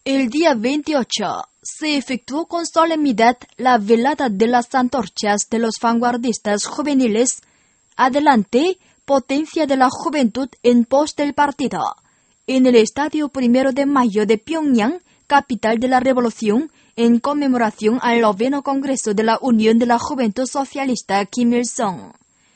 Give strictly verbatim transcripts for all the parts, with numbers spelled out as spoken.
El día veintiocho se efectuó con solemnidad la velada de las antorchas de los vanguardistas juveniles. Adelante, potencia de la juventud en pos del partido, en el Estadio Primero de Mayo de Pyongyang, capital de la Revolución, en conmemoración al noveno Congreso de la Unión de la Juventud Socialista Kim Il-sung.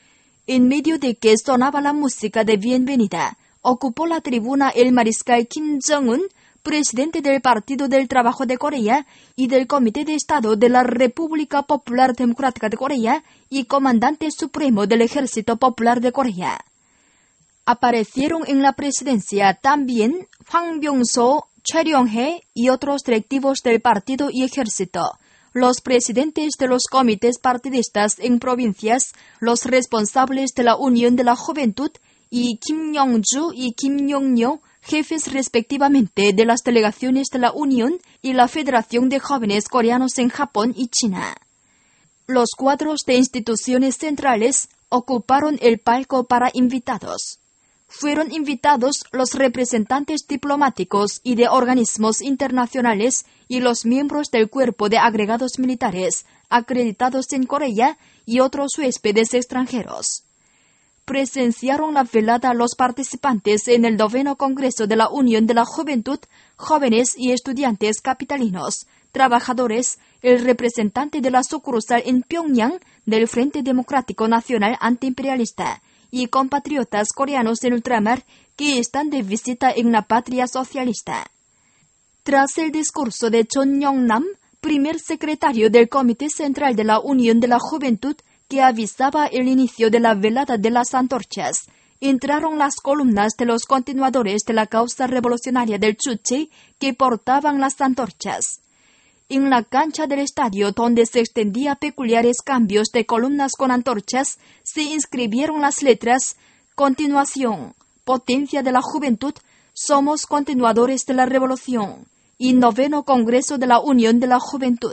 En medio de que sonaba la música de bienvenida, ocupó la tribuna el mariscal Kim Jong-un, presidente del Partido del Trabajo de Corea y del Comité de Estado de la República Popular Democrática de Corea y comandante supremo del Ejército Popular de Corea. Aparecieron en la presidencia también Hwang Byung-so, Choi Ryong-hae y otros directivos del partido y ejército, los presidentes de los comités partidistas en provincias, los responsables de la Unión de la Juventud y Kim Yong-ju y Kim Yong-nyo, jefes respectivamente de las delegaciones de la Unión y la Federación de Jóvenes Coreanos en Japón y China. Los cuadros de instituciones centrales ocuparon el palco para invitados. Fueron invitados los representantes diplomáticos y de organismos internacionales y los miembros del cuerpo de agregados militares acreditados en Corea y otros huéspedes extranjeros. Presenciaron la velada los participantes en el noveno Congreso de la Unión de la Juventud, jóvenes y estudiantes capitalinos, trabajadores, el representante de la sucursal en Pyongyang del Frente Democrático Nacional Antiimperialista y compatriotas coreanos en ultramar que están de visita en la patria socialista. Tras el discurso de Chon Yong-nam, primer secretario del Comité Central de la Unión de la Juventud, que avisaba el inicio de la velada de las antorchas, entraron las columnas de los continuadores de la causa revolucionaria del Juche que portaban las antorchas. En la cancha del estadio, donde se extendía peculiares cambios de columnas con antorchas, se inscribieron las letras Continuación, Potencia de la Juventud, Somos continuadores de la Revolución y Noveno Congreso de la Unión de la Juventud.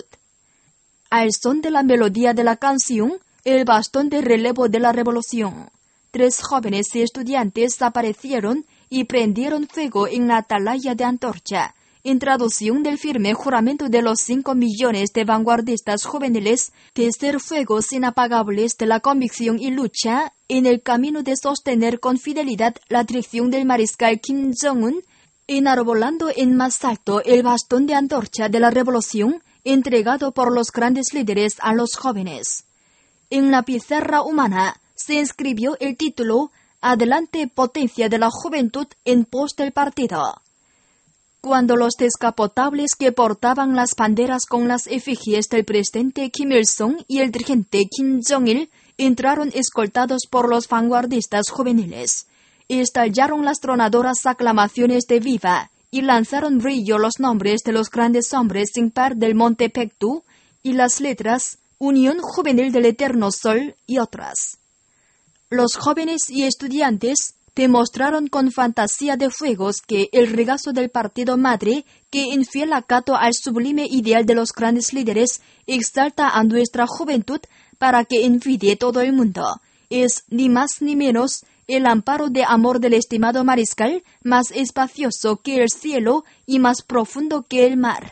Al son de la melodía de la canción, el bastón de relevo de la revolución. Tres jóvenes y estudiantes aparecieron y prendieron fuego en la atalaya de antorcha, en traducción del firme juramento de los cinco millones de vanguardistas juveniles de ser fuegos inapagables de la convicción y lucha en el camino de sostener con fidelidad la dirección del mariscal Kim Jong-un, enarbolando en más alto el bastón de antorcha de la revolución entregado por los grandes líderes a los jóvenes. En la pizarra humana se inscribió el título Adelante, potencia de la juventud en pos del partido. Cuando los descapotables que portaban las banderas con las efigies del presidente Kim Il-sung y el dirigente Kim Jong-il entraron escoltados por los vanguardistas juveniles, estallaron las tronadoras aclamaciones de viva y lanzaron brillo los nombres de los grandes hombres sin par del Monte Paektu y las letras Unión Juvenil del Eterno Sol y otras. Los jóvenes y estudiantes demostraron con fantasía de fuegos que el regazo del partido madre, que en fiel acato al sublime ideal de los grandes líderes, exalta a nuestra juventud para que envidie todo el mundo, es ni más ni menos el amparo de amor del estimado mariscal, más espacioso que el cielo y más profundo que el mar.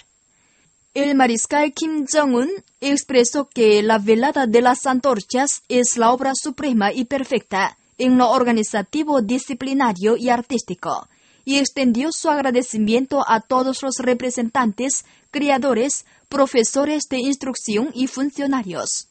El mariscal Kim Jong-un expresó que la velada de las antorchas es la obra suprema y perfecta en lo organizativo, disciplinario y artístico, y extendió su agradecimiento a todos los representantes, creadores, profesores de instrucción y funcionarios.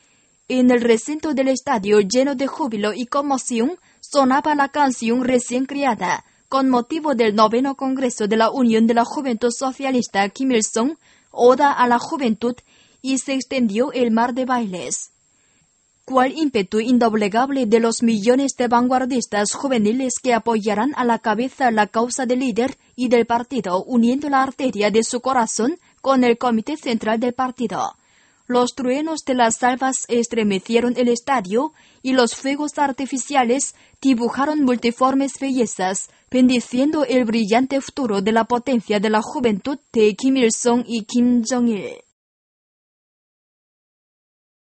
En el recinto del estadio lleno de júbilo y conmoción sonaba la canción recién creada, con motivo del noveno Congreso de la Unión de la Juventud Socialista Kim Il-sung, Oda a la Juventud, y se extendió el mar de bailes. Cuál ímpetu indoblegable de los millones de vanguardistas juveniles que apoyarán a la cabeza la causa del líder y del partido, uniendo la arteria de su corazón con el comité central del partido. Los truenos de las salvas estremecieron el estadio y los fuegos artificiales dibujaron multiformes bellezas, bendiciendo el brillante futuro de la potencia de la juventud de Kim Il-sung y Kim Jong-il.